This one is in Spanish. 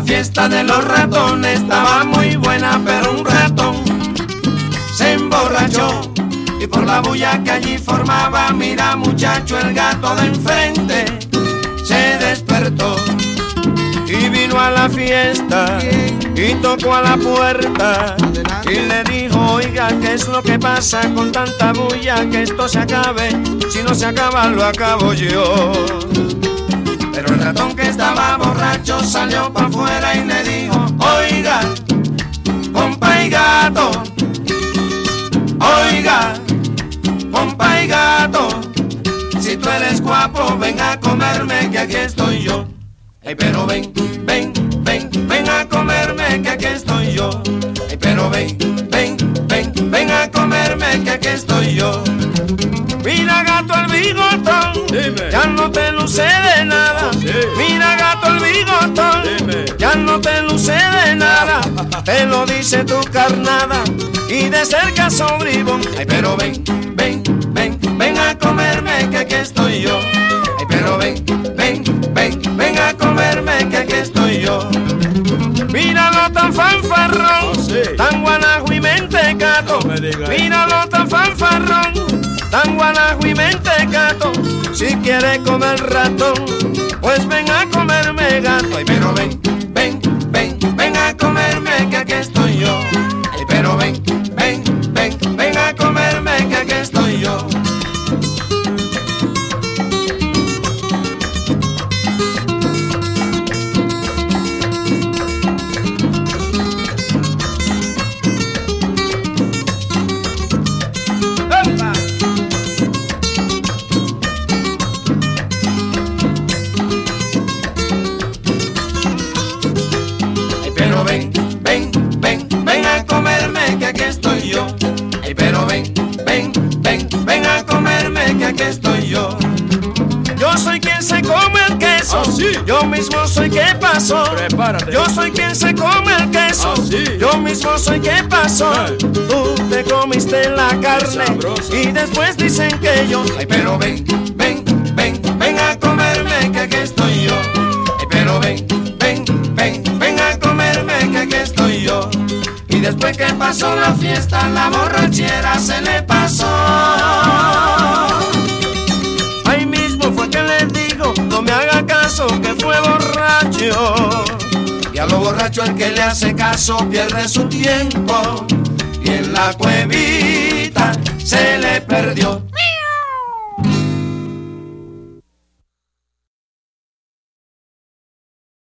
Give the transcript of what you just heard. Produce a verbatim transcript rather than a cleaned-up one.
fiesta de los ratones estaba muy buena, pero un ratón se emborrachó y por la bulla que allí formaba, mira muchacho, el gato de enfrente se despertó y vino a la fiesta y tocó a la puerta y le dijo: oiga, ¿qué es lo que pasa con tanta bulla? Que esto se acabe, si no se acaba lo acabo yo. Pero el ratón, que estaba borracho, salió para afuera y le dijo: oiga, compa y gato, oiga, compa y gato, si tú eres guapo, ven a comerme que aquí estoy yo. Ay, pero ven, ven, ven, ven a comerme que aquí estoy yo. Ay, pero ven, ven, ven, ven a comerme que aquí estoy yo. Mira, gato, el bigotón, dime, ya no te luce de nada. Sí. Mira, gato, el bigotón, dime, ya no te luce de nada. Te lo dice tu carnada y de cerca sobribón. Ay, pero ven, ven, ven, ven a comerme que aquí estoy yo. Ay, pero ven, ven, ven, ven a comerme que aquí estoy yo. Míralo tan fanfarrón, oh, sí, tan guanajo y mentecato. No me digas. Míralo tan fanfarrón, tan guanajo y mentecato. Si quiere comer ratón, pues ven a comerme gato. Ay, pero ven, ven, ven, ven a comerme que aquí estoy yo. Ay, pero ven, ven, ven, ven a comerme que aquí estoy yo. Ven, ven, ven, ven a comerme que aquí estoy yo. Ay, pero ven, ven, ven, ven a comerme que aquí estoy yo. Yo soy quien se come el queso, oh, sí, yo mismo soy qué pasó. Prepárate. Yo soy quien se come el queso, oh, sí, yo mismo soy qué pasó. Hey. Tú te comiste la carne y después dicen que yo. Ay, pero ven, ven, ven, ven a comerme que aquí estoy yo. Ay, pero ven, ven, ven, ven a comerme que aquí estoy yo. Y después que pasó la fiesta, la borrachera se le pasó. Ahí mismo fue que le digo: no me haga caso, que fue borracho. Y a lo borracho el que le hace caso pierde su tiempo. Y en la cuevita se le perdió.